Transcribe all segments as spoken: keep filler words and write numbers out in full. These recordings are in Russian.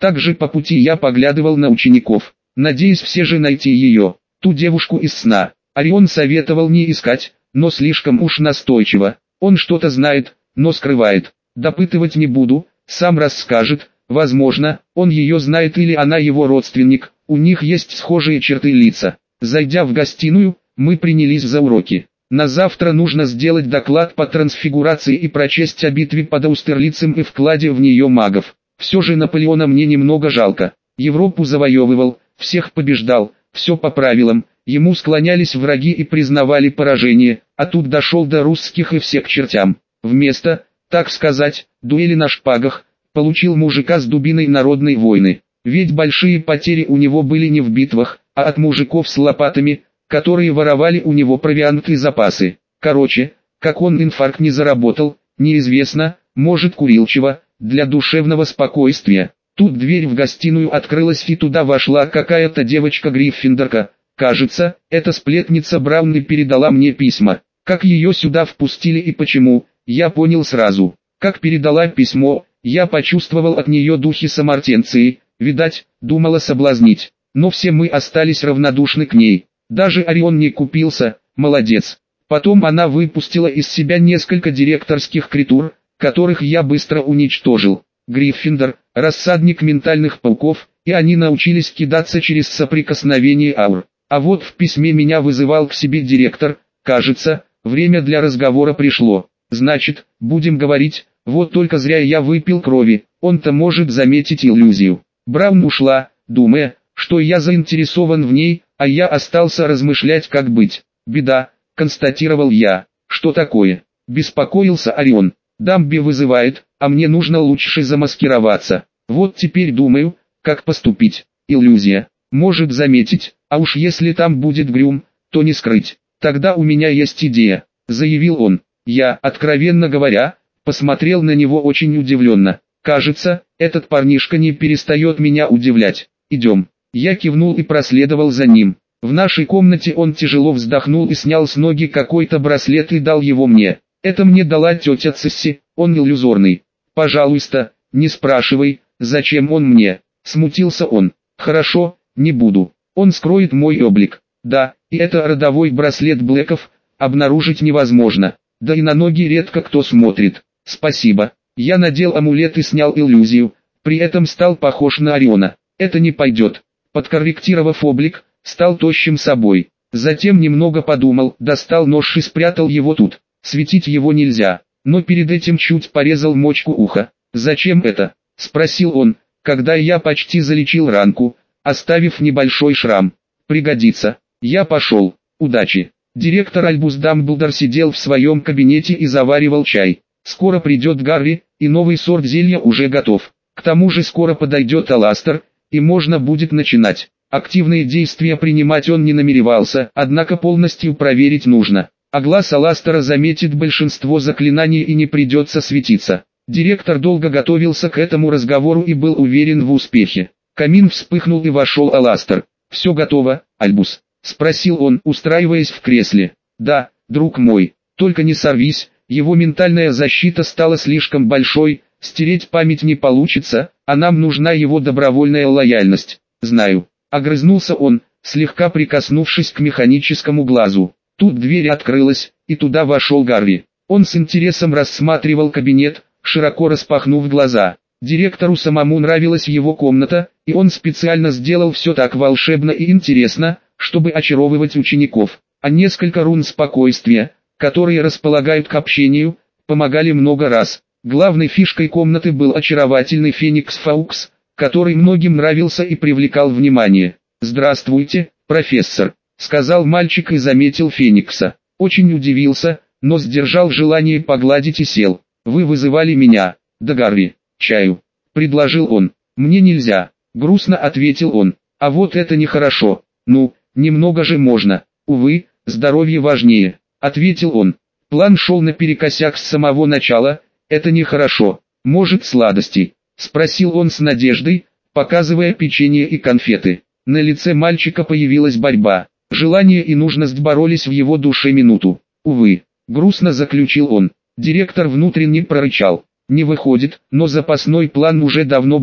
Также по пути я поглядывал на учеников, надеясь все же найти ее, ту девушку из сна. Орион советовал не искать, но слишком уж настойчиво. Он что-то знает, но скрывает. Допытывать не буду, сам расскажет. Возможно, он ее знает или она его родственник, у них есть схожие черты лица. Зайдя в гостиную, мы принялись за уроки. На завтра нужно сделать доклад по трансфигурации и прочесть о битве под Аустерлицем и вкладе в нее магов. Все же Наполеона мне немного жалко. Европу завоевывал, всех побеждал, все по правилам, ему склонялись враги и признавали поражение, а тут дошел до русских и все к чертям. Вместо, так сказать, дуэли на шпагах, получил мужика с дубиной народной войны. Ведь большие потери у него были не в битвах, а от мужиков с лопатами, которые воровали у него провиант и запасы. Короче, как он инфаркт не заработал, неизвестно, может курил чего, для душевного спокойствия. Тут дверь в гостиную открылась и туда вошла какая-то девочка-гриффиндорка. Кажется, эта сплетница Браунли передала мне письма. Как ее сюда впустили и почему, я понял сразу. Как передала письмо, я почувствовал от нее духи самартенции, видать, думала соблазнить. Но все мы остались равнодушны к ней. Даже Орион не купился, молодец. Потом она выпустила из себя несколько директорских критур, которых я быстро уничтожил. Гриффиндор – рассадник ментальных пауков, и они научились кидаться через соприкосновение аур. А вот в письме меня вызывал к себе директор, кажется, время для разговора пришло. Значит, будем говорить, вот только зря я выпил крови, он-то может заметить иллюзию. Браун ушла, думая, что я заинтересован в ней, а я остался размышлять, как быть. Беда, констатировал я. Что такое? Беспокоился Орион. Дамби вызывает, а мне нужно лучше замаскироваться. Вот теперь думаю, как поступить. Иллюзия. Может заметить, а уж если там будет грюм, то не скрыть. Тогда у меня есть идея, заявил он. Я, откровенно говоря, посмотрел на него очень удивленно. Кажется, этот парнишка не перестает меня удивлять. Идем. Я кивнул и проследовал за ним. В нашей комнате он тяжело вздохнул и снял с ноги какой-то браслет и дал его мне. Это мне дала тетя Цесси, он иллюзорный. Пожалуйста, не спрашивай, зачем он мне. Смутился он. Хорошо, не буду. Он скроет мой облик. Да, и это родовой браслет Блэков, обнаружить невозможно. Да и на ноги редко кто смотрит. Спасибо. Я надел амулет и снял иллюзию, при этом стал похож на Ориона. Это не пойдет. Подкорректировав облик, стал тощим собой. Затем немного подумал, достал нож и спрятал его тут. Светить его нельзя, но перед этим чуть порезал мочку уха. «Зачем это?» – спросил он, когда я почти залечил ранку, оставив небольшой шрам. «Пригодится. Я пошел. Удачи». Директор Альбус Дамблдор сидел в своем кабинете и заваривал чай. Скоро придет Гарри, и новый сорт зелья уже готов. К тому же скоро подойдет Аластер, и можно будет начинать. Активные действия принимать он не намеревался, однако полностью проверить нужно. А глаз Аластера заметит большинство заклинаний и не придется светиться. Директор долго готовился к этому разговору и был уверен в успехе. Камин вспыхнул и вошел Аластер. «Все готово, Альбус?» – спросил он, устраиваясь в кресле. «Да, друг мой, только не сорвись, его ментальная защита стала слишком большой, стереть память не получится, а нам нужна его добровольная лояльность». «Знаю», – огрызнулся он, слегка прикоснувшись к механическому глазу. Тут дверь открылась, и туда вошел Гарри. Он с интересом рассматривал кабинет, широко распахнув глаза. Директору самому нравилась его комната, и он специально сделал все так волшебно и интересно, чтобы очаровывать учеников. А несколько рун спокойствия, которые располагают к общению, помогали много раз. Главной фишкой комнаты был очаровательный Феникс Фаукс, который многим нравился и привлекал внимание. «Здравствуйте, профессор», — сказал мальчик и заметил Феникса. Очень удивился, но сдержал желание погладить и сел. «Вы вызывали меня?» «Да, Гарри, чаю», — предложил он. «Мне нельзя», — грустно ответил он. «А вот это нехорошо. Ну, немного же можно. Увы, здоровье важнее», — ответил он. План шел наперекосяк с самого начала. «Это нехорошо. Может, сладостей?» — спросил он с надеждой, показывая печенье и конфеты. На лице мальчика появилась борьба. Желание и нужность боролись в его душе минуту. «Увы», — грустно заключил он. Директор внутренне прорычал. «Не выходит, но запасной план уже давно был.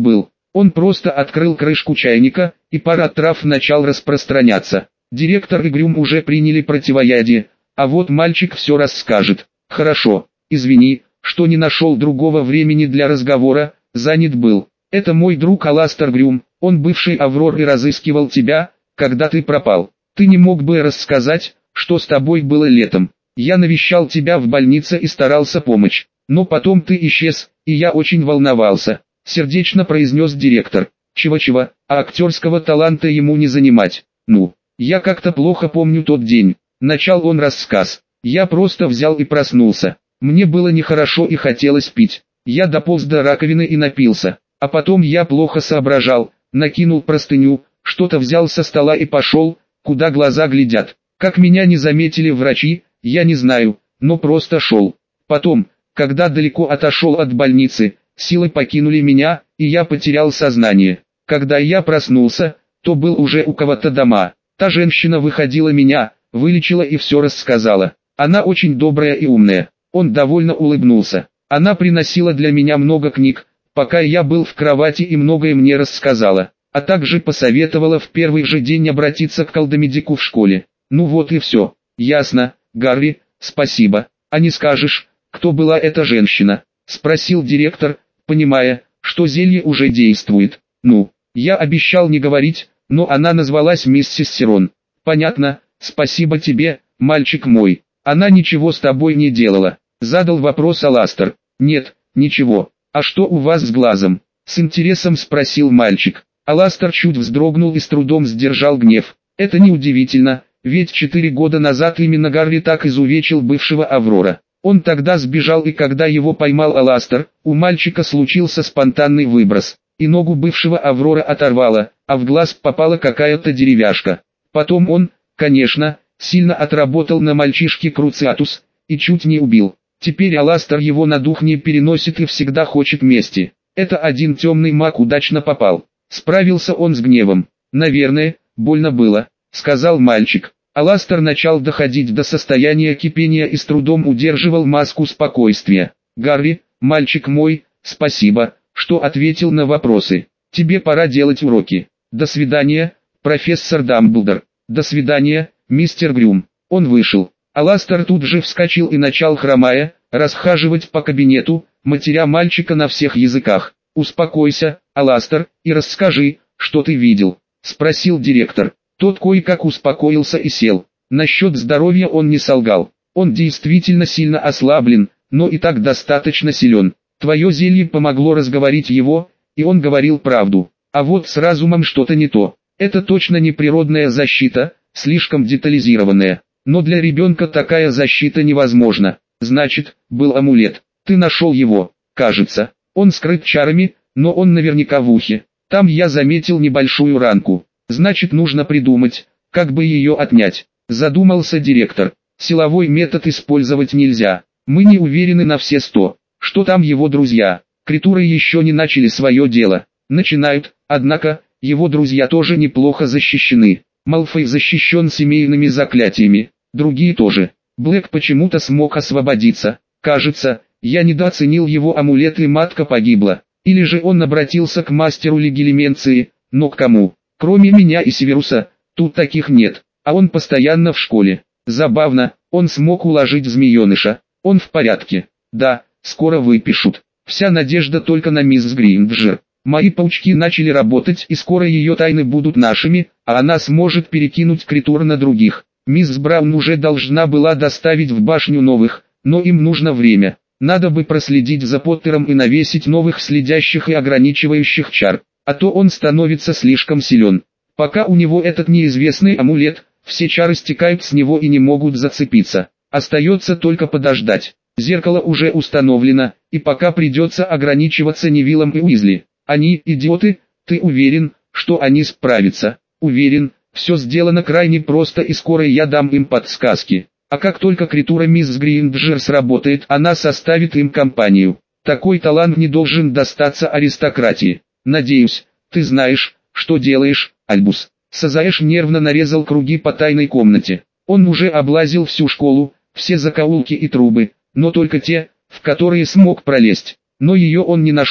Он просто открыл крышку чайника, и пар от трав начал распространяться. Директор и Грюм уже приняли противоядие, а вот мальчик все расскажет. Хорошо, извини, что не нашел другого времени для разговора, занят был. Это мой друг Аластер Грюм, он бывший Аврор и разыскивал тебя, когда ты пропал. Ты не мог бы рассказать, что с тобой было летом? Я навещал тебя в больнице и старался помочь, но потом ты исчез, и я очень волновался, сердечно произнес директор. Чего-чего, а актерского таланта ему не занимать. Ну, я как-то плохо помню тот день. Начал он рассказ. Я просто взял и проснулся. Мне было нехорошо и хотелось пить. Я дополз до раковины и напился. А потом я плохо соображал, накинул простыню, что-то взял со стола и пошел, куда глаза глядят. Как меня не заметили врачи, я не знаю, но просто шел. Потом, когда далеко отошел от больницы, силы покинули меня, и я потерял сознание. Когда я проснулся, то был уже у кого-то дома. Та женщина выходила меня, вылечила и все рассказала. Она очень добрая и умная. Он довольно улыбнулся. Она приносила для меня много книг, пока я был в кровати, и многое мне рассказала. А также посоветовала в первый же день обратиться к колдомедику в школе. Ну вот и все. Ясно, Гарри, спасибо. А не скажешь, кто была эта женщина? Спросил директор, понимая, что зелье уже действует. Ну, я обещал не говорить, но она назвалась миссис Сирон. Понятно, спасибо тебе, мальчик мой. Она ничего с тобой не делала? Задал вопрос Аластер. Нет, ничего. А что у вас с глазом? С интересом спросил мальчик. Аластер чуть вздрогнул и с трудом сдержал гнев. Это неудивительно, ведь четыре года назад именно Гарри так изувечил бывшего Аврора. Он тогда сбежал, и когда его поймал Аластер, у мальчика случился спонтанный выброс, и ногу бывшего Аврора оторвало, а в глаз попала какая-то деревяшка. Потом он, конечно, сильно отработал на мальчишке Круциатус, и чуть не убил. Теперь Аластер его на дух не переносит и всегда хочет мести. Это один темный маг удачно попал. Справился он с гневом. Наверное, больно было, сказал мальчик. Аластер начал доходить до состояния кипения и с трудом удерживал маску спокойствия. Гарри, мальчик мой, спасибо, что ответил на вопросы. Тебе пора делать уроки. До свидания, профессор Дамблдор. До свидания, мистер Грюм. Он вышел. Аластер тут же вскочил и начал, хромая, расхаживать по кабинету, матеря мальчика на всех языках. «Успокойся, Аластер, и расскажи, что ты видел», — спросил директор. Тот кое-как успокоился и сел. Насчет здоровья он не солгал. Он действительно сильно ослаблен, но и так достаточно силен. Твое зелье помогло разговорить его, и он говорил правду. А вот с разумом что-то не то. Это точно не природная защита, слишком детализированная. Но для ребенка такая защита невозможна. Значит, был амулет. Ты нашел его, кажется. Он скрыт чарами, но он наверняка в ухе. Там я заметил небольшую ранку. Значит, нужно придумать, как бы ее отнять. Задумался директор. Силовой метод использовать нельзя. Мы не уверены на все сто, что там его друзья. Критуры еще не начали свое дело. Начинают, однако, его друзья тоже неплохо защищены. Малфой защищен семейными заклятиями, другие тоже. Блэк почему-то смог освободиться. Кажется, я недооценил его амулет, и матка погибла. Или же он обратился к мастеру легилименции, но к кому? Кроме меня и Северуса, тут таких нет, а он постоянно в школе. Забавно, он смог уложить змееныша. Он в порядке. Да, скоро выпишут. Вся надежда только на мисс Гринджер. Мои паучки начали работать, и скоро ее тайны будут нашими, а она сможет перекинуть критур на других. Мисс Браун уже должна была доставить в башню новых, но им нужно время. Надо бы проследить за Поттером и навесить новых следящих и ограничивающих чар, а то он становится слишком силен. Пока у него этот неизвестный амулет, все чары стекают с него и не могут зацепиться. Остается только подождать. Зеркало уже установлено, и пока придется ограничиваться Невиллом и Уизли. Они идиоты, ты уверен, что они справятся? Уверен, все сделано крайне просто, и скоро я дам им подсказки. А как только критура мисс Гринджер сработает, она составит им компанию. Такой талант не должен достаться аристократии. Надеюсь, ты знаешь, что делаешь, Альбус. Сазаэш нервно нарезал круги по тайной комнате. Он уже облазил всю школу, все закоулки и трубы, но только те, в которые смог пролезть. Но ее он не нашел.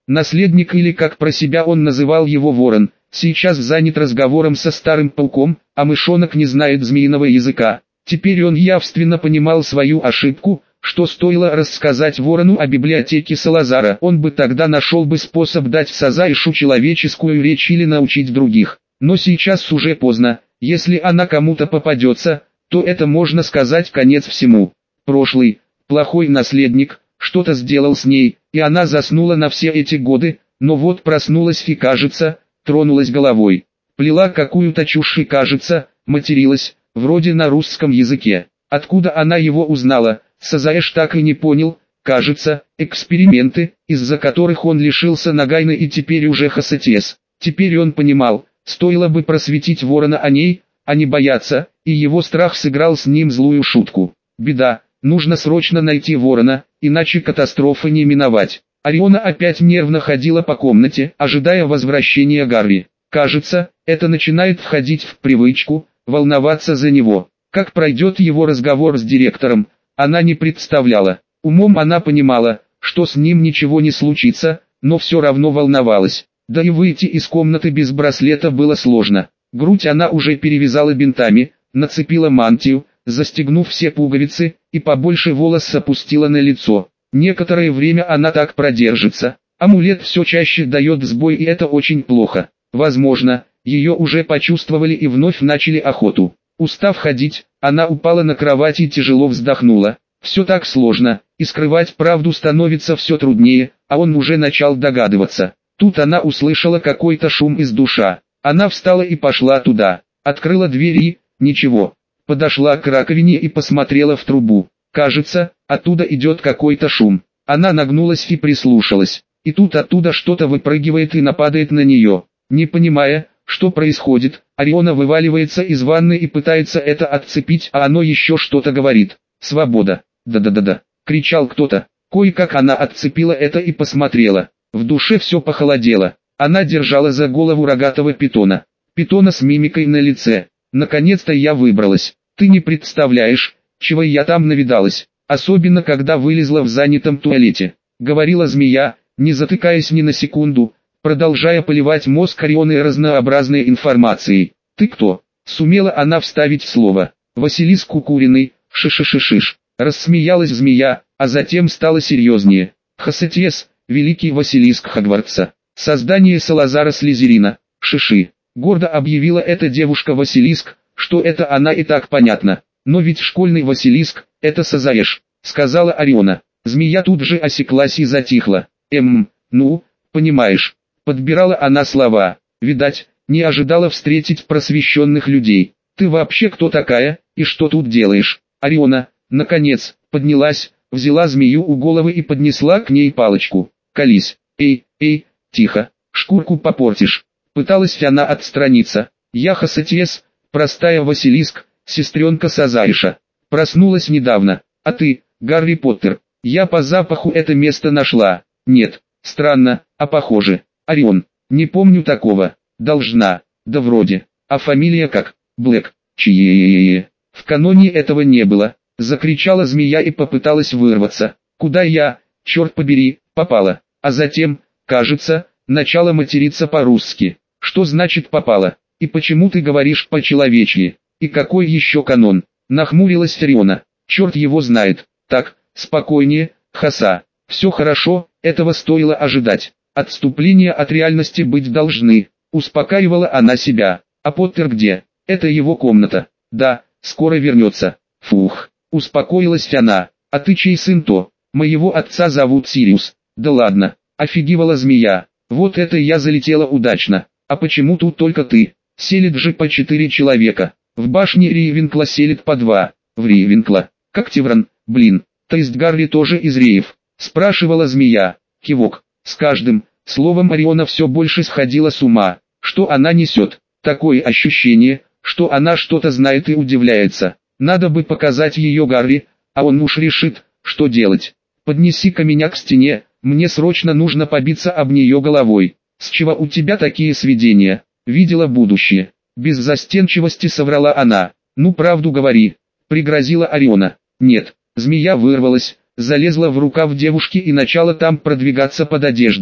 Наследник, или как про себя он называл его ворон, сейчас занят разговором со старым пауком, а мышонок не знает змеиного языка. Теперь он явственно понимал свою ошибку, что стоило рассказать ворону о библиотеке Салазара, он бы тогда нашел бы способ дать Сазаишу человеческую речь или научить других. Но сейчас уже поздно, если она кому-то попадется, то это, можно сказать, конец всему. Прошлый, плохой наследник, что-то сделал с ней, и она заснула на все эти годы, но вот проснулась и, кажется, тронулась головой. Плела какую-то чушь и, кажется, материлась, вроде на русском языке. Откуда она его узнала, Сазаиш так и не понял. Кажется, эксперименты, из-за которых он лишился Нагайны и теперь уже Хасатиес. Теперь он понимал, стоило бы просветить ворона о ней, а не бояться, и его страх сыграл с ним злую шутку. Беда, нужно срочно найти ворона, иначе катастрофы не миновать. Ориона опять нервно ходила по комнате, ожидая возвращения Гарри. Кажется, это начинает входить в привычку, волноваться за него. Как пройдет его разговор с директором, она не представляла. Умом она понимала, что с ним ничего не случится, но все равно волновалась. Да и выйти из комнаты без браслета было сложно. Грудь она уже перевязала бинтами, нацепила мантию, застегнув все пуговицы, и побольше волос опустила на лицо. Некоторое время она так продержится. Амулет все чаще дает сбой, и это очень плохо. Возможно, ее уже почувствовали и вновь начали охоту. Устав ходить, она упала на кровать и тяжело вздохнула. Все так сложно, и скрывать правду становится все труднее, а он уже начал догадываться. Тут она услышала какой-то шум из душа. Она встала и пошла туда. Открыла дверь и... ничего. Подошла к раковине и посмотрела в трубу. Кажется, оттуда идет какой-то шум. Она нагнулась и прислушалась. И тут оттуда что-то выпрыгивает и нападает на нее. Не понимая, что происходит, Ориона вываливается из ванны и пытается это отцепить, а оно еще что-то говорит. «Свобода! Да-да-да-да!» — кричал кто-то. Кое-как она отцепила это и посмотрела. В душе все похолодело. Она держала за голову рогатого питона. Питона с мимикой на лице. «Наконец-то я выбралась. Ты не представляешь, чего я там навидалась. Особенно когда вылезла в занятом туалете», — говорила змея, не затыкаясь ни на секунду, продолжая поливать мозг Орионы разнообразной информацией. «Ты кто?» — сумела она вставить слово. «Василиск укуренный, шиш-шиш-шиш». Рассмеялась змея, а затем стала серьезнее. «Хасатиес, великий Василиск Хогвартса. Создание Салазара Слизерина, шиши». Гордо объявила эта девушка. Василиск, что это она и так понятно. «Но ведь школьный Василиск, это Сазаиш», — сказала Ориона. Змея тут же осеклась и затихла. «Эм, ну, понимаешь». Подбирала она слова. Видать, не ожидала встретить просвещенных людей. «Ты вообще кто такая, и что тут делаешь?» Ориона, наконец, поднялась, взяла змею у головы и поднесла к ней палочку. «Колись, эй, эй, тихо, шкурку попортишь». Пыталась она отстраниться. «Я Хасатиес, простая Василиск, сестренка Сазаиша. Проснулась недавно. А ты, Гарри Поттер, я по запаху это место нашла». «Нет, странно, а похоже». «Орион, не помню такого». «Должна, да вроде. А фамилия как?» «Блэк». «Чье-е-е-е». «В каноне этого не было», — закричала змея и попыталась вырваться. «Куда я, черт побери, попала?» А затем, кажется, начала материться по-русски. «Что значит попала? И почему ты говоришь по-человечьи? И какой еще канон?» Нахмурилась Ориона. «Черт его знает. Так, спокойнее, Хаса. Все хорошо, этого стоило ожидать. Отступления от реальности быть должны». Успокаивала она себя. «А Поттер где? Это его комната. Да, скоро вернется». «Фух», успокоилась она. «А ты чей сын-то?» «Моего отца зовут Сириус». «Да ладно», офигевала змея. «Вот это я залетела удачно. А почему тут только ты? Селит же по четыре человека. В башне Рейвенкла селит по два». «В Рейвенкла? Как Тевран, блин. То есть Гарри тоже из Реев?» спрашивала змея. Кивок. С каждым словом Ориона все больше сходила с ума. Что она несет? Такое ощущение, что она что-то знает и удивляется. Надо бы показать ее Гарри, а он уж решит, что делать. «Поднеси-ка меня к стене, мне срочно нужно побиться об нее головой». «С чего у тебя такие сведения? Видела будущее?» Без застенчивости соврала она. «Ну правду говори», пригрозила Ориона. «Нет». Змея вырвалась, залезла в рукав девушки и начала там продвигаться под одеждой.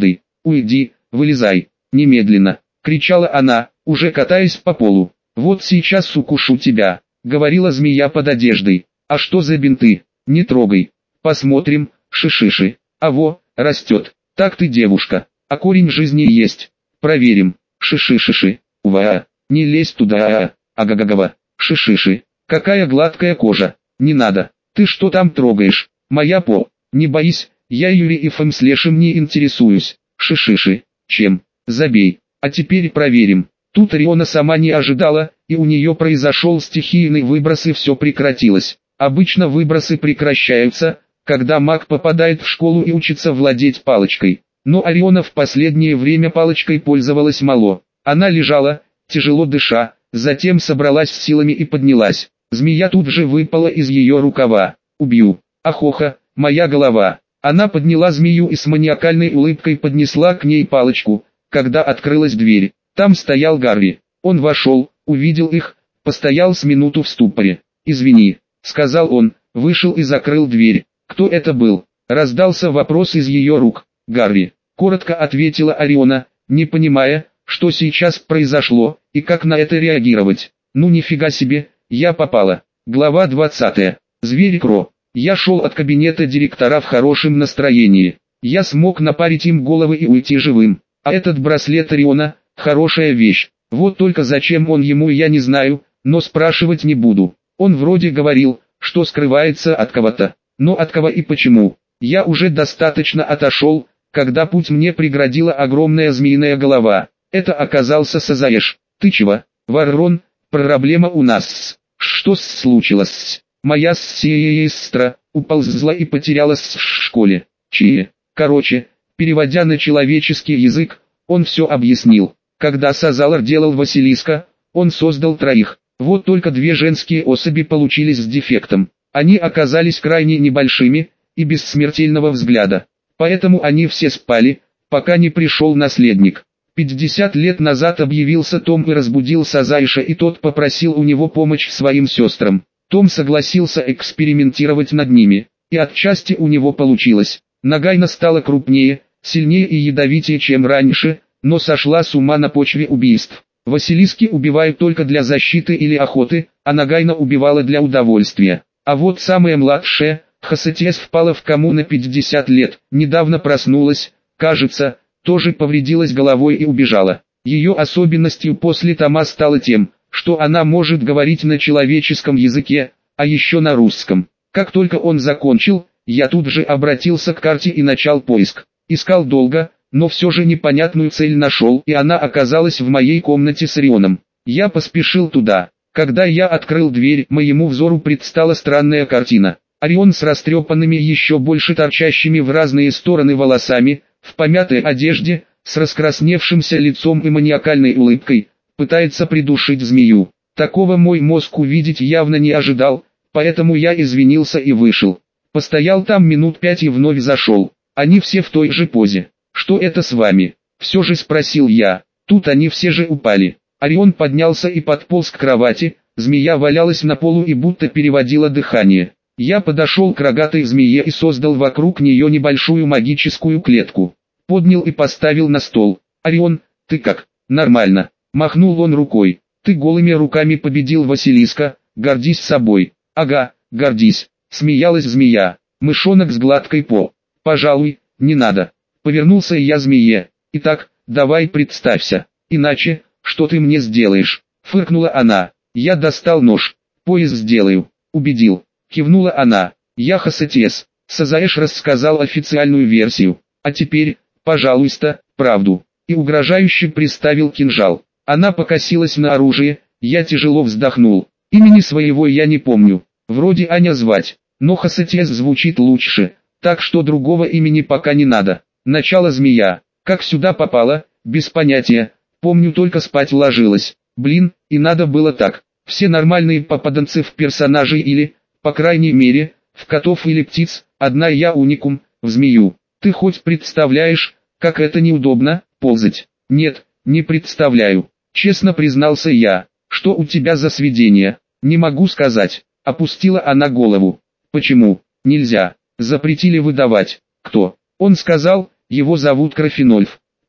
уйди, вылезай, немедленно, кричала она, уже катаясь по полу. Вот сейчас укушу тебя, говорила змея под одеждой. А что за бинты? Не трогай. Посмотрим, шишиши. А во, растет. Так ты девушка, а корень жизни есть. Проверим. Шишишиши. Ува, не лезь туда. Агагагава. Шишиши. Какая гладкая кожа. Не надо. Ты что там трогаешь? Моя по. Не боись, я Юриефом слешим не интересуюсь. Шишиши. Чем? Забей. А теперь проверим. Тут Риона сама не ожидала, и у нее произошел стихийный выброс и все прекратилось. Обычно выбросы прекращаются, когда маг попадает в школу и учится владеть палочкой. Но Ариона в последнее время палочкой пользовалась мало. Она лежала, тяжело дыша, затем собралась с силами и поднялась. Змея тут же выпала из ее рукава. «Убью! Ахоха, моя голова!» Она подняла змею и с маниакальной улыбкой поднесла к ней палочку, когда открылась дверь. Там стоял Гарри. Он вошел, увидел их, постоял с минуту в ступоре. «Извини», — сказал он, вышел и закрыл дверь. «Кто это был?» — раздался вопрос из ее рук. «Гарри», — коротко ответила Ариона, не понимая, что сейчас произошло, и как на это реагировать. «Ну нифига себе, я попала». Глава двадцатая. Зверь Кро. Я шел от кабинета директора в хорошем настроении. Я смог напарить им головы и уйти живым. А этот браслет Ариона — хорошая вещь. Вот только зачем он ему, я не знаю, но спрашивать не буду. Он вроде говорил, что скрывается от кого-то. Но от кого и почему? Я уже достаточно отошел, когда путь мне преградила огромная змеиная голова. Это оказался Сазаэш. «Ты чего, Варрон? Проблема у нас. Что случилось? Моя сестра уползла и потерялась в школе. Чьи?» Короче, переводя на человеческий язык, он все объяснил. Когда Сазалар делал Василиска, он создал троих. Вот только две женские особи получились с дефектом. Они оказались крайне небольшими и без смертельного взгляда. Поэтому они все спали, пока не пришел наследник. пятьдесят лет назад объявился Том и разбудил Сазаэша, и тот попросил у него помощь своим сестрам. Том согласился экспериментировать над ними, и отчасти у него получилось. Нагайна стала крупнее, сильнее и ядовитее, чем раньше, но сошла с ума на почве убийств. Василиски убивают только для защиты или охоты, а Нагайна убивала для удовольствия. А вот самая младшая, Хасатес, впала в кому на пятьдесят лет, недавно проснулась, кажется, тоже повредилась головой и убежала. Ее особенностью после Тома стало тем, что она может говорить на человеческом языке, а еще на русском. Как только он закончил, я тут же обратился к карте и начал поиск. Искал долго, но все же непонятную цель нашел, и она оказалась в моей комнате с Орионом. Я поспешил туда. Когда я открыл дверь, моему взору предстала странная картина. Орион с растрепанными, еще больше торчащими в разные стороны волосами, в помятой одежде, с раскрасневшимся лицом и маниакальной улыбкой, пытается придушить змею. Такого мой мозг увидеть явно не ожидал, поэтому я извинился и вышел. Постоял там минут пять и вновь зашел. Они все в той же позе. «Что это с вами?» — все же спросил я. Тут они все же упали. Орион поднялся и подполз к кровати, змея валялась на полу и будто переводила дыхание. Я подошел к рогатой змее и создал вокруг нее небольшую магическую клетку. Поднял и поставил на стол. «Орион, ты как?» «Нормально», — махнул он рукой. «Ты голыми руками победил Василиска, гордись собой». «Ага, гордись», — смеялась змея. «Мышонок с гладкой по». «Пожалуй, не надо». Повернулся я змее. «Итак, давай представься. Иначе, что ты мне сделаешь?» Фыркнула она. Я достал нож. «Пояс сделаю». «Убедил». Кивнула она. «Я Хасатес». Сазаэш рассказал официальную версию. «А теперь, пожалуйста, правду». И угрожающе приставил кинжал. Она покосилась на оружие. Я тяжело вздохнул. Имени своего я не помню. Вроде Аня звать. Но Хасатес звучит лучше. Так что другого имени пока не надо. Начало змея. Как сюда попала, без понятия. Помню, только спать ложилась. Блин, и надо было так. Все нормальные попаданцы в персонажей или, по крайней мере, в котов или птиц, одна я уникум, в змею. Ты хоть представляешь, как это неудобно, ползать? Нет, не представляю. Честно признался я. Что у тебя за сведения? Не могу сказать. Опустила она голову. Почему? Нельзя. Запретили выдавать. Кто? Он сказал, его зовут Крофенольф.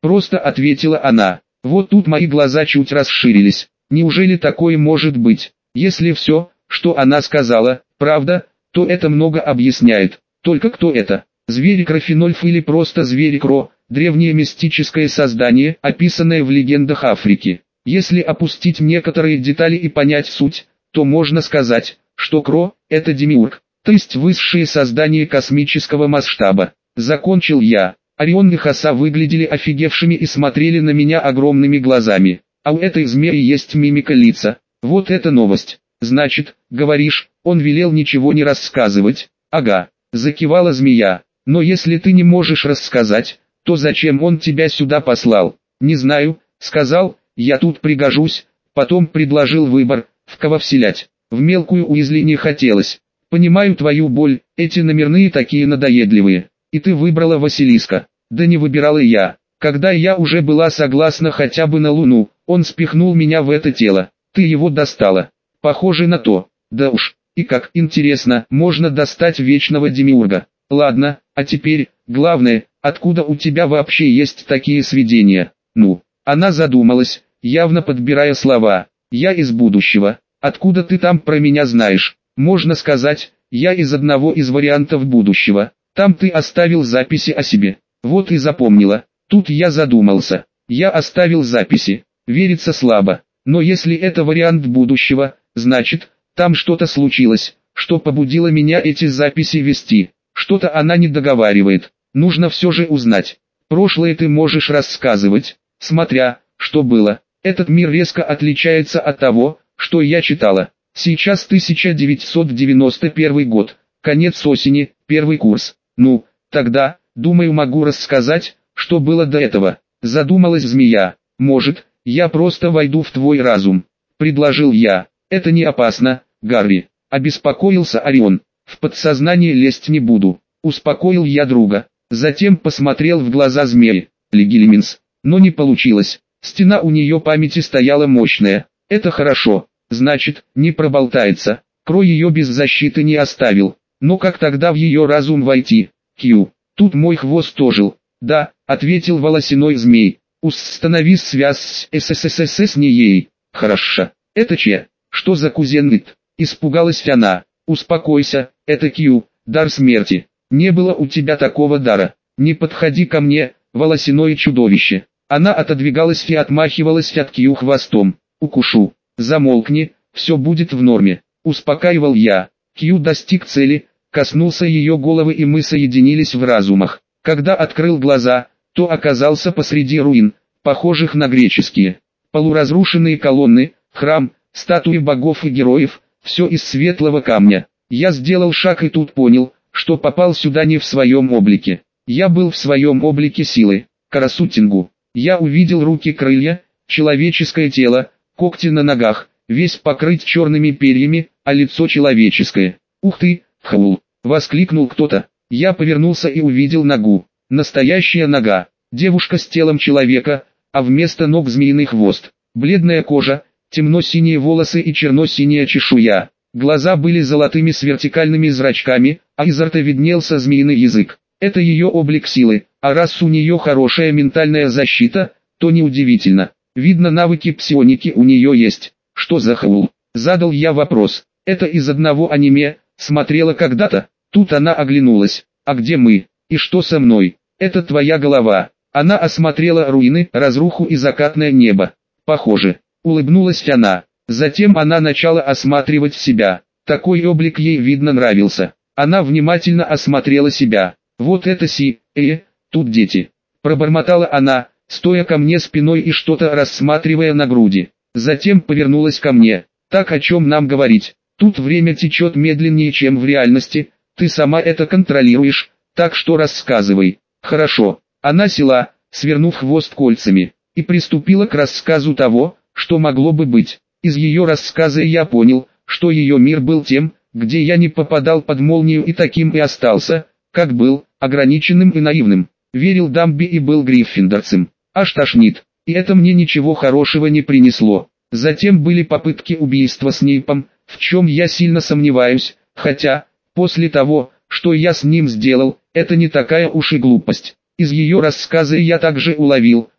просто ответила она. Вот тут мои глаза чуть расширились. Неужели такое может быть? Если все, что она сказала, правда, то это много объясняет. Только кто это? Звери-крофенольф или просто звери-кро, древнее мистическое создание, описанное в легендах Африки. Если опустить некоторые детали и понять суть, то можно сказать, что Кро – это демиург, то есть высшее создание космического масштаба. Закончил я. Орион и Хаса выглядели офигевшими и смотрели на меня огромными глазами. А у этой змеи есть мимика лица. Вот это новость. Значит, говоришь, он велел ничего не рассказывать? Ага, закивала змея. Но если ты не можешь рассказать, то зачем он тебя сюда послал? Не знаю, сказал, я тут пригожусь. Потом предложил выбор, в кого вселять. В мелкую Уизли не хотелось. Понимаю твою боль, эти номерные такие надоедливые. И ты выбрала Василиска. Да не выбирала я. Когда я уже была согласна хотя бы на Луну, он спихнул меня в это тело. Ты его достала. Похоже на то. Да уж. И как интересно, можно достать вечного демиурга. Ладно, а теперь, главное, откуда у тебя вообще есть такие сведения? Ну, она задумалась, явно подбирая слова. Я из будущего. Откуда ты там про меня знаешь? Можно сказать, я из одного из вариантов будущего. Там ты оставил записи о себе. Вот и запомнила. Тут я задумался. Я оставил записи. Верится слабо. Но если это вариант будущего, значит, там что-то случилось, что побудило меня эти записи вести. Что-то она не договаривает. Нужно все же узнать. Прошлое ты можешь рассказывать, смотря, что было. Этот мир резко отличается от того, что я читала. Сейчас тысяча девятьсот девяносто первый год, конец осени, первый курс. Ну, тогда, думаю, могу рассказать, что было до этого. Задумалась змея. Может, я просто войду в твой разум, предложил я. Это не опасно, Гарри. Обеспокоился Орион. В подсознание лезть не буду. Успокоил я друга. Затем посмотрел в глаза змеи. Легилиминс. Но не получилось. Стена у нее памяти стояла мощная. Это хорошо. Значит, не проболтается. Кро ее без защиты не оставил. Но как тогда в ее разум войти? Кью. Тут мой хвост ожил. Да, ответил волосяной змей. Установи связь с СССР с ней. Хорошо. Это че? Что за кузенит? Испугалась она. Успокойся, это Кью, дар смерти. Не было у тебя такого дара. Не подходи ко мне, волосяное чудовище. Она отодвигалась и отмахивалась от Кью хвостом. Укушу. Замолкни, все будет в норме. Успокаивал я. Кью достиг цели, коснулся ее головы и мы соединились в разумах. Когда открыл глаза, то оказался посреди руин, похожих на греческие. Полуразрушенные колонны, храм, статуи богов и героев, все из светлого камня. Я сделал шаг и тут понял, что попал сюда не в своем облике. Я был в своем облике силы, Карасутингу. Я увидел руки-крылья, человеческое тело, когти на ногах, весь покрыт черными перьями, а лицо человеческое. «Ух ты, Хаул!» — воскликнул кто-то. Я повернулся и увидел ногу. Настоящая нога. Девушка с телом человека, а вместо ног змеиный хвост. Бледная кожа, темно-синие волосы и черно-синяя чешуя. Глаза были золотыми с вертикальными зрачками, а изо рта виднелся змеиный язык. Это ее облик силы, а раз у нее хорошая ментальная защита, то неудивительно. Видно, навыки псионики у нее есть. Что за хаул? Задал я вопрос. Это из одного аниме, смотрела когда-то. Тут она оглянулась. А где мы? И что со мной? Это твоя голова. Она осмотрела руины, разруху и закатное небо. Похоже. Улыбнулась она. Затем она начала осматривать себя. Такой облик ей видно нравился. Она внимательно осмотрела себя. Вот это си, э, тут дети. Пробормотала она, стоя ко мне спиной и что-то рассматривая на груди. Затем повернулась ко мне. Так, о чем нам говорить? Тут время течет медленнее, чем в реальности. Ты сама это контролируешь, так что рассказывай. Хорошо. Она села, свернув хвост кольцами, и приступила к рассказу того, что могло бы быть. Из ее рассказа я понял, что ее мир был тем, где я не попадал под молнию и таким и остался, как был, ограниченным и наивным. Верил Дамби и был гриффиндорцем. Аж тошнит. И это мне ничего хорошего не принесло. Затем были попытки убийства Снейпом, в чем я сильно сомневаюсь, хотя, после того, что я с ним сделал, это не такая уж и глупость. Из ее рассказа я также уловил,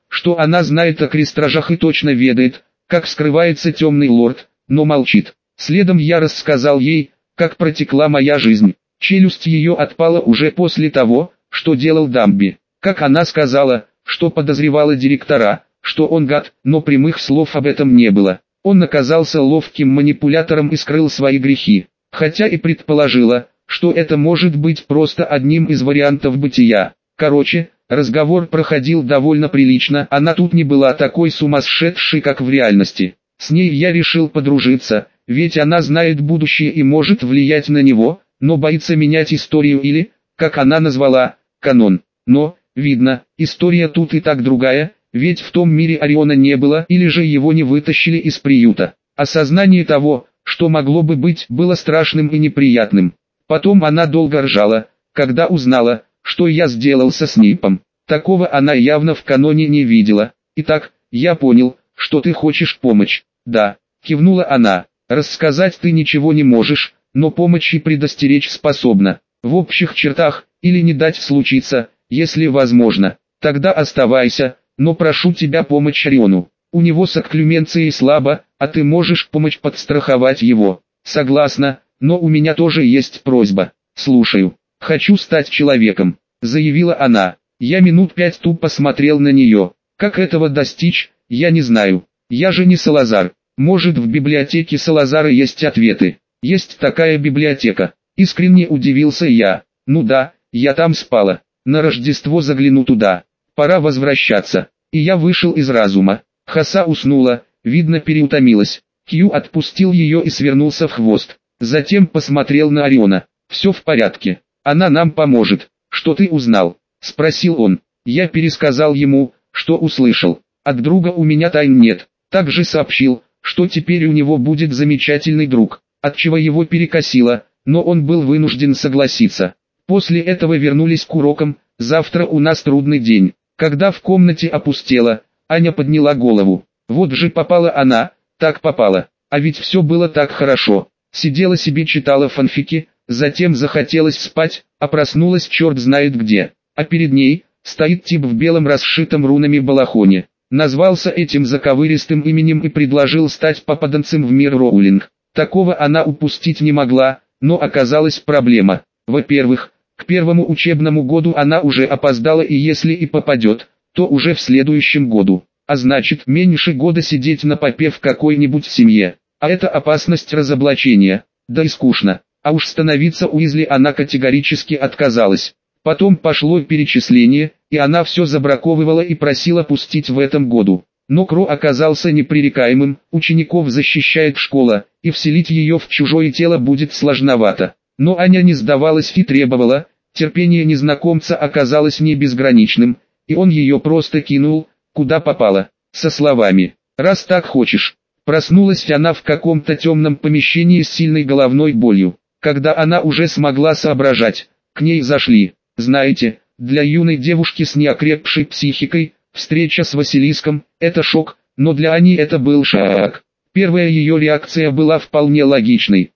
что она знает о крестражах и точно ведает, как скрывается темный лорд, но молчит. Следом я рассказал ей, как протекла моя жизнь. Челюсть ее отпала уже после того, что делал Дамби. Как она сказала, что подозревала директора, что он гад, но прямых слов об этом не было. Он оказался ловким манипулятором и скрыл свои грехи. Хотя и предположила, что это может быть просто одним из вариантов бытия. Короче, разговор проходил довольно прилично, она тут не была такой сумасшедшей, как в реальности. С ней я решил подружиться, ведь она знает будущее и может влиять на него, но боится менять историю или, как она назвала, канон. Но, видно, история тут и так другая, ведь в том мире Ориона не было или же его не вытащили из приюта. Осознание того, что могло бы быть, было страшным и неприятным. Потом она долго ржала, когда узнала, что я сделал со Снейпом. Такого она явно в каноне не видела. Итак, я понял, что ты хочешь помочь. Да, кивнула она. Рассказать ты ничего не можешь, но помочь и предостеречь способна. В общих чертах, или не дать случиться, если возможно. Тогда оставайся, но прошу тебя помочь Ориону. У него с окклюменцией слабо, а ты можешь помочь подстраховать его. Согласна, но у меня тоже есть просьба. Слушаю. Хочу стать человеком, заявила она. Я минут пять тупо смотрел на нее. Как этого достичь, я не знаю. Я же не Салазар. Может, в библиотеке Салазара есть ответы. Есть такая библиотека. Искренне удивился я. Ну да, я там спала. На Рождество загляну туда. Пора возвращаться. И я вышел из разума. Хаса уснула, видно переутомилась. Кью отпустил ее и свернулся в хвост. Затем посмотрел на Ориона. Все в порядке. Она нам поможет. Что ты узнал? Спросил он. Я пересказал ему, что услышал. От друга у меня тайн нет. Также сообщил, что теперь у него будет замечательный друг. Отчего его перекосило, но он был вынужден согласиться. После этого вернулись к урокам. Завтра у нас трудный день. Когда в комнате опустело, Аня подняла голову. Вот же попала она, так попала. А ведь все было так хорошо. Сидела себе читала фанфики, затем захотелось спать, а проснулась черт знает где. А перед ней стоит тип в белом расшитом рунами балахоне. Назвался этим заковыристым именем и предложил стать попаданцем в мир Роулинг. Такого она упустить не могла, но оказалась проблема. Во-первых, к первому учебному году она уже опоздала, и если и попадет, то уже в следующем году. А значит, меньше года сидеть на попе в какой-нибудь семье. А это опасность разоблачения. Да и скучно. А уж становиться Уизли она категорически отказалась. Потом пошло перечисление, и она все забраковывала и просила пустить в этом году. Но Кро оказался непререкаемым, учеников защищает школа, и вселить ее в чужое тело будет сложновато. Но Аня не сдавалась и требовала, терпение незнакомца оказалось не безграничным, и он ее просто кинул, куда попало, со словами «раз так хочешь». Проснулась она в каком-то темном помещении с сильной головной болью. Когда она уже смогла соображать, к ней зашли. Знаете, для юной девушки с неокрепшей психикой, встреча с Василиском – это шок, но для Ани это был шок. Первая ее реакция была вполне логичной.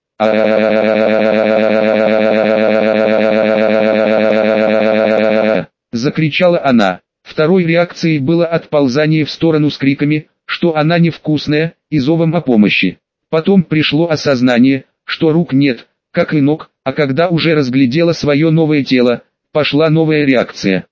Закричала она. Второй реакцией было отползание в сторону с криками, что она невкусная, и зовом о помощи. Потом пришло осознание, что рук нет, как и ног, а когда уже разглядела свое новое тело, пошла новая реакция.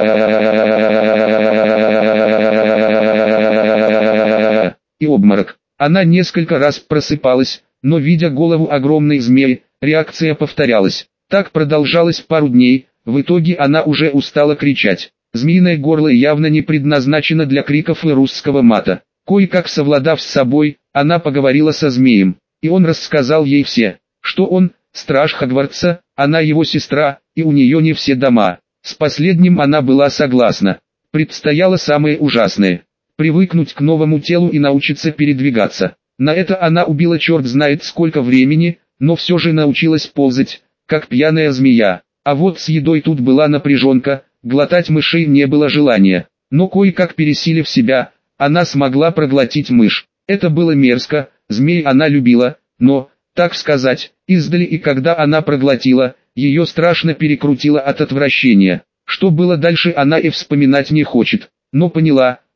И обморок. Она несколько раз просыпалась, но видя голову огромной змеи, реакция повторялась. Так продолжалось пару дней, в итоге она уже устала кричать. Змеиное горло явно не предназначено для криков и русского мата. Кое-как совладав с собой, она поговорила со змеем, и он рассказал ей все, что он – страж Хогвартса, она его сестра, и у нее не все дома. С последним она была согласна. Предстояло самое ужасное – привыкнуть к новому телу и научиться передвигаться. На это она убила черт знает сколько времени, но все же научилась ползать, как пьяная змея. А вот с едой тут была напряженка, глотать мышей не было желания. Но кое-как пересилив себя, она смогла проглотить мышь. Это было мерзко, змей она любила, но, так сказать, издали, и когда она проглотила, ее страшно перекрутило от отвращения. Что было дальше, она и вспоминать не хочет, но поняла,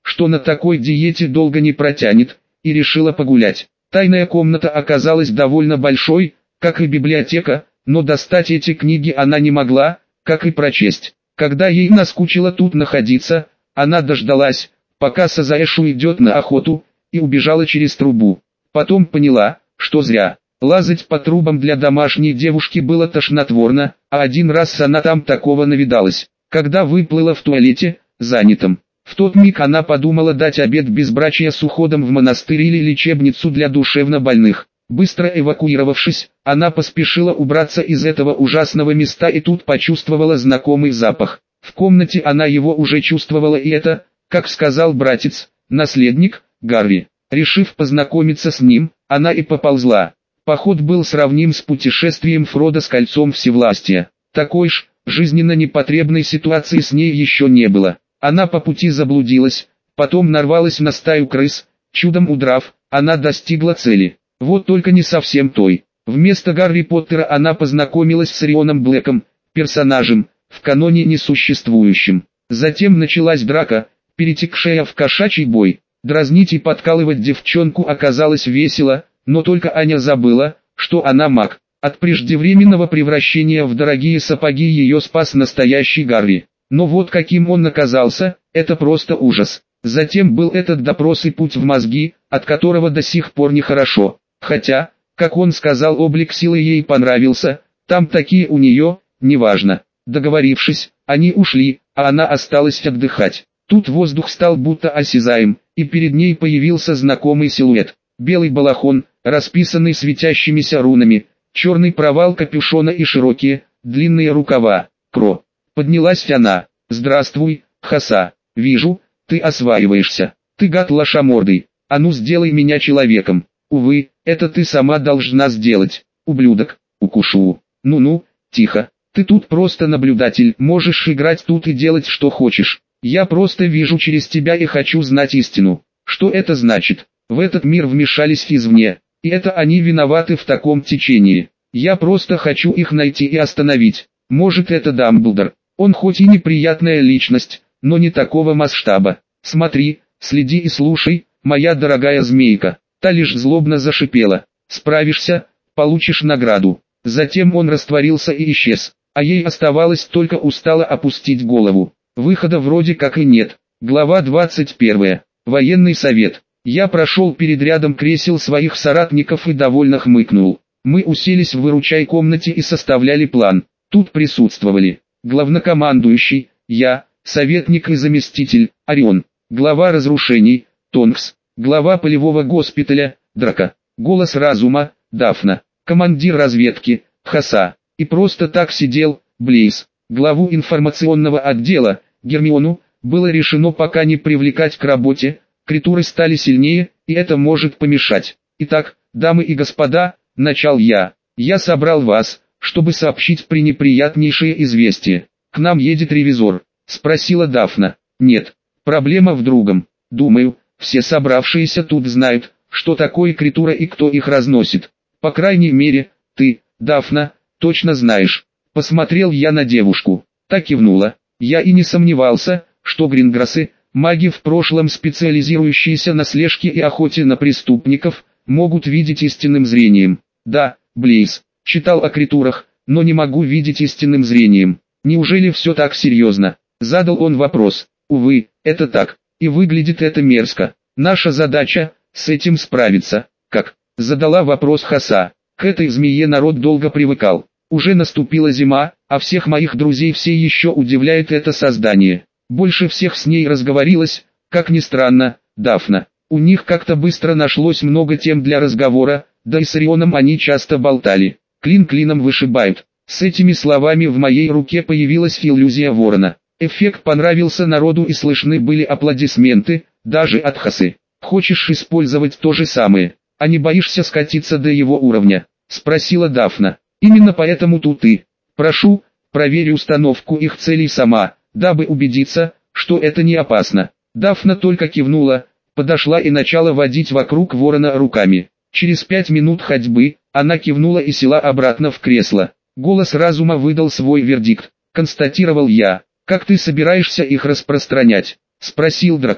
что на такой диете долго не протянет, и решила погулять. Тайная комната оказалась довольно большой, как и библиотека, но достать эти книги она не могла, как и прочесть. Когда ей наскучило тут находиться, она дождалась, пока Сазаэш уйдет на охоту, и убежала через трубу. Потом поняла, что зря. Лазать по трубам для домашней девушки было тошнотворно, а один раз она там такого навидалась, когда выплыла в туалете, занятом. В тот миг она подумала дать обет безбрачия с уходом в монастырь или лечебницу для душевнобольных. Быстро эвакуировавшись, она поспешила убраться из этого ужасного места и тут почувствовала знакомый запах. В комнате она его уже чувствовала, и это, как сказал братец, наследник, Гарри. Решив познакомиться с ним, она и поползла. Поход был сравним с путешествием Фродо с кольцом всевластия. Такой ж, жизненно непотребной ситуации с ней еще не было. Она по пути заблудилась, потом нарвалась на стаю крыс, чудом удрав, она достигла цели. Вот только не совсем той. Вместо Гарри Поттера она познакомилась с Рионом Блэком, персонажем, в каноне несуществующим. Затем началась драка, перетекшая в кошачий бой. Дразнить и подкалывать девчонку оказалось весело, но только Аня забыла, что она маг. От преждевременного превращения в дорогие сапоги ее спас настоящий Гарри. Но вот каким он оказался, это просто ужас. Затем был этот допрос и путь в мозги, от которого до сих пор нехорошо. Хотя, как он сказал, облик силы ей понравился, там такие у нее, неважно. Договорившись, они ушли, а она осталась отдыхать. Тут воздух стал будто осязаем, и перед ней появился знакомый силуэт. Белый балахон, расписанный светящимися рунами, черный провал капюшона и широкие, длинные рукава. Кро. Поднялась она. «Здравствуй, Хаса. Вижу, ты осваиваешься. Ты гад лошамордый. А ну сделай меня человеком». «Увы, это ты сама должна сделать, ублюдок. Укушу». «Ну-ну, тихо. Ты тут просто наблюдатель, можешь играть тут и делать что хочешь. Я просто вижу через тебя и хочу знать истину». «Что это значит?» «В этот мир вмешались извне, и это они виноваты в таком течении. Я просто хочу их найти и остановить. Может, это Дамблдор. Он хоть и неприятная личность, но не такого масштаба. Смотри, следи и слушай, моя дорогая змейка». Та лишь злобно зашипела. «Справишься, получишь награду». Затем он растворился и исчез, а ей оставалось только устало опустить голову. Выхода вроде как и нет. Глава двадцать первая. Военный совет. Я прошел перед рядом кресел своих соратников и довольно хмыкнул. Мы уселись в выручай комнате и составляли план. Тут присутствовали главнокомандующий, я, советник и заместитель, Орион, глава разрушений, Тонкс, глава полевого госпиталя, Драко, голос разума, Дафна, командир разведки, Хаса, и просто так сидел, Блейз, главу информационного отдела, Гермиону. Было решено пока не привлекать к работе, критуры стали сильнее, и это может помешать. Итак, дамы и господа, начал я. Я собрал вас, чтобы сообщить пренеприятнейшее известие. К нам едет ревизор, спросила Дафна. Нет, проблема в другом. Думаю, все собравшиеся тут знают, что такое критура и кто их разносит. По крайней мере, ты, Дафна, точно знаешь. Посмотрел я на девушку. Та кивнула. Я и не сомневался, что гринграссы, маги в прошлом специализирующиеся на слежке и охоте на преступников, могут видеть истинным зрением. Да, Блейз, читал о критурах, но не могу видеть истинным зрением. Неужели все так серьезно? Задал он вопрос. Увы, это так, и выглядит это мерзко. Наша задача – с этим справиться. Как? Задала вопрос Хаса. К этой змее народ долго привыкал. Уже наступила зима, а всех моих друзей все еще удивляет это создание. Больше всех с ней разговорилась, как ни странно, Дафна. У них как-то быстро нашлось много тем для разговора, да и с Орионом они часто болтали. Клин клином вышибают. С этими словами в моей руке появилась иллюзия ворона. Эффект понравился народу и слышны были аплодисменты, даже от Хасы. Хочешь использовать то же самое, а не боишься скатиться до его уровня? Спросила Дафна. Именно поэтому тут и. Прошу, проверь установку их целей сама, дабы убедиться, что это не опасно. Дафна только кивнула, подошла и начала водить вокруг ворона руками. Через пять минут ходьбы, она кивнула и села обратно в кресло. Голос разума выдал свой вердикт. Констатировал я. «Как ты собираешься их распространять?» — спросил Драко.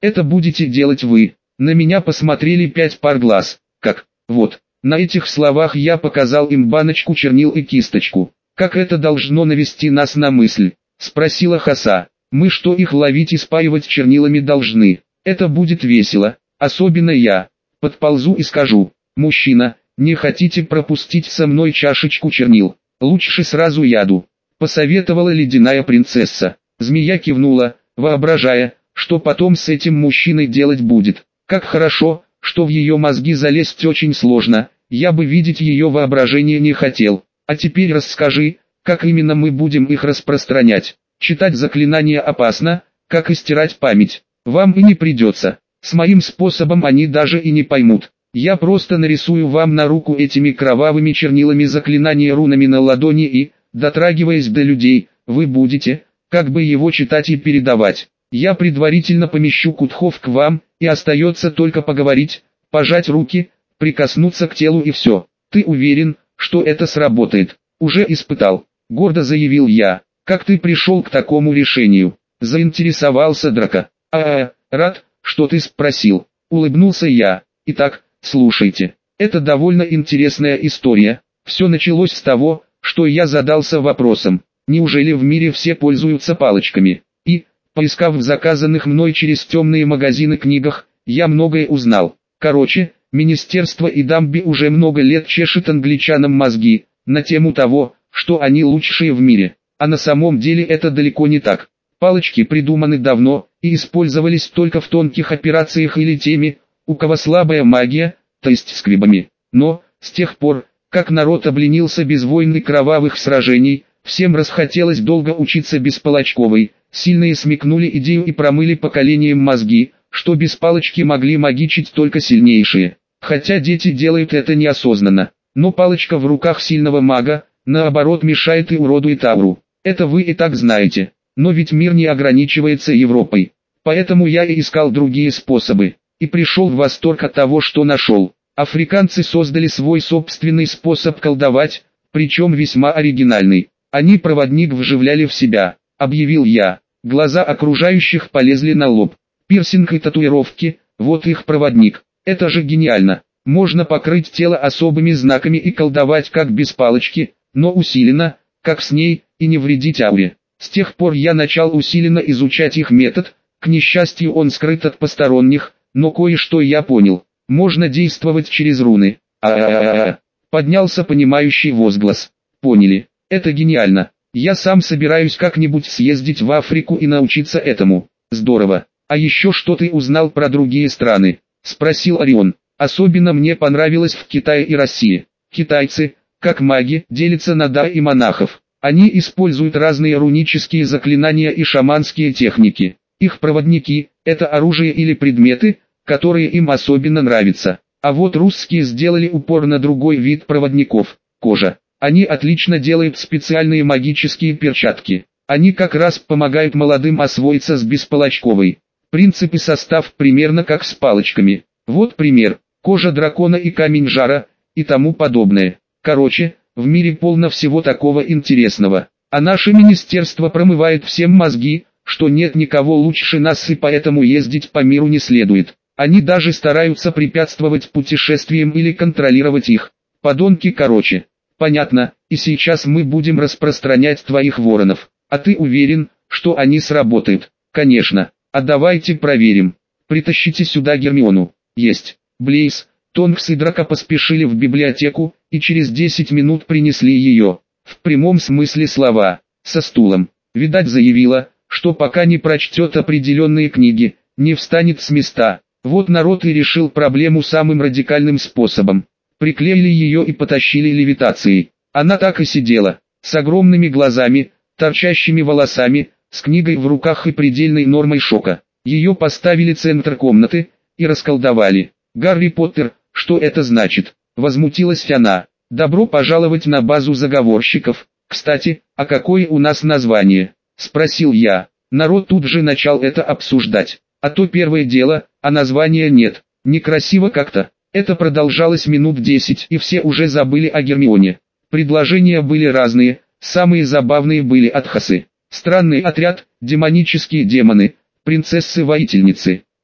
Это будете делать вы. На меня посмотрели пять пар глаз. Как? Вот. На этих словах я показал им баночку чернил и кисточку. Как это должно навести нас на мысль? Спросила Хаса. Мы что, их ловить и спаивать чернилами должны? Это будет весело. Особенно я. Подползу и скажу: мужчина, не хотите пропустить со мной чашечку чернил? Лучше сразу яду. Посоветовала ледяная принцесса. Змея кивнула, воображая, что потом с этим мужчиной делать будет. Как хорошо, что в ее мозги залезть очень сложно, я бы видеть ее воображение не хотел. А теперь расскажи, как именно мы будем их распространять. Читать заклинания опасно, как и стирать память. Вам и не придется. С моим способом они даже и не поймут. Я просто нарисую вам на руку этими кровавыми чернилами заклинание рунами на ладони и, дотрагиваясь до людей, вы будете, как бы его читать и передавать. Я предварительно помещу Кутхов к вам, и остается только поговорить, пожать руки, прикоснуться к телу и все. Ты уверен, что это сработает? Уже испытал, гордо заявил я. Как ты пришел к такому решению? Заинтересовался Драко. А, рад, что ты спросил. Улыбнулся я. Итак, слушайте. Это довольно интересная история. Все началось с того, что я задался вопросом: неужели в мире все пользуются палочками? И, поискав в заказанных мной через темные магазины книгах, я многое узнал. Короче, Министерство Идамби уже много лет чешет англичанам мозги, на тему того, что они лучшие в мире. А на самом деле это далеко не так. Палочки придуманы давно, и использовались только в тонких операциях или теми, у кого слабая магия, то есть скрибами. Но, с тех пор, как народ обленился без войн и кровавых сражений, всем расхотелось долго учиться беспалочковой, сильные смекнули идею и промыли поколением мозги, что без палочки могли магичить только сильнейшие. Хотя дети делают это неосознанно, но палочка в руках сильного мага, наоборот, мешает и уродует ауру. Это вы и так знаете. Но ведь мир не ограничивается Европой. Поэтому я и искал другие способы. И пришел в восторг от того, что нашел. Африканцы создали свой собственный способ колдовать, причем весьма оригинальный. Они проводник вживляли в себя, объявил я. Глаза окружающих полезли на лоб. Пирсинг и татуировки, вот их проводник. Это же гениально. Можно покрыть тело особыми знаками и колдовать как без палочки, но усиленно, как с ней, и не вредить ауре. С тех пор я начал усиленно изучать их метод, к несчастью он скрыт от посторонних, но кое-что я понял. Можно действовать через руны. А-а-а-а. Поднялся понимающий возглас. Поняли. Это гениально. Я сам собираюсь как-нибудь съездить в Африку и научиться этому. Здорово. А еще что ты узнал про другие страны? Спросил Орион. Особенно мне понравилось в Китае и России. Китайцы, как маги, делятся на да и монахов. Они используют разные рунические заклинания и шаманские техники. Их проводники – это оружие или предметы, которые им особенно нравятся. А вот русские сделали упор на другой вид проводников – кожа. Они отлично делают специальные магические перчатки. Они как раз помогают молодым освоиться с беспалочковой. Принцип и состав примерно как с палочками. Вот пример: кожа дракона и камень жара, и тому подобное. Короче, в мире полно всего такого интересного. А наше министерство промывает всем мозги, что нет никого лучше нас, и поэтому ездить по миру не следует. Они даже стараются препятствовать путешествиям или контролировать их. Подонки, короче. Понятно, и сейчас мы будем распространять твоих воронов. А ты уверен, что они сработают? Конечно. А давайте проверим. Притащите сюда Гермиону. Есть. Блейз, Тонкс и Драко поспешили в библиотеку, и через десять минут принесли ее. В прямом смысле слова. Со стулом. Видать, заявила, что пока не прочтет определенные книги, не встанет с места. Вот народ и решил проблему самым радикальным способом. Приклеили ее и потащили левитацией. Она так и сидела, с огромными глазами, торчащими волосами, с книгой в руках и предельной нормой шока. Ее поставили в центр комнаты и расколдовали. «Гарри Поттер, что это значит?» — возмутилась она. «Добро пожаловать на базу заговорщиков. Кстати, а какое у нас название?» — спросил я. Народ тут же начал это обсуждать. А то первое дело, а названия нет. Некрасиво как-то. Это продолжалось минут десять, и все уже забыли о Гермионе. Предложения были разные, самые забавные были от Хасы. Странный отряд, демонические демоны, принцессы-воительницы.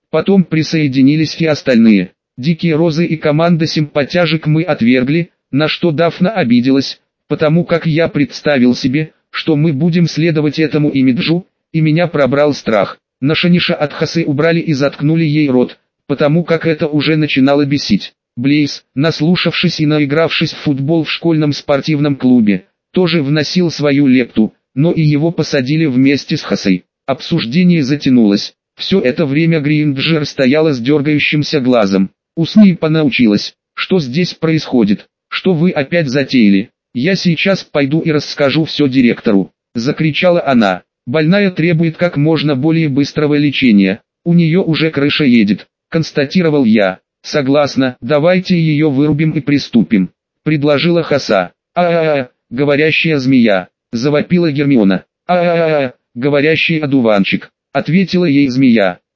Потом присоединились и остальные. Дикие розы и команда симпатяжек мы отвергли, на что Дафна обиделась, потому как я представил себе, что мы будем следовать этому имиджу, и меня пробрал страх. Нашаниша от Хасы убрали и заткнули ей рот, потому как это уже начинало бесить. Блейз, наслушавшись и наигравшись в футбол в школьном спортивном клубе, тоже вносил свою лепту, но и его посадили вместе с Хасой. Обсуждение затянулось. Все это время Гринджер стояла с дергающимся глазом. У Снейпа научилась, что здесь происходит, что вы опять затеяли. Я сейчас пойду и расскажу все директору. Закричала она. Больная требует как можно более быстрого лечения. У нее уже крыша едет, констатировал я. Согласна, давайте ее вырубим и приступим, предложила Хаса. А-а-а, говорящая змея, завопила Гермиона. А-а-а, говорящий одуванчик, ответила ей змея.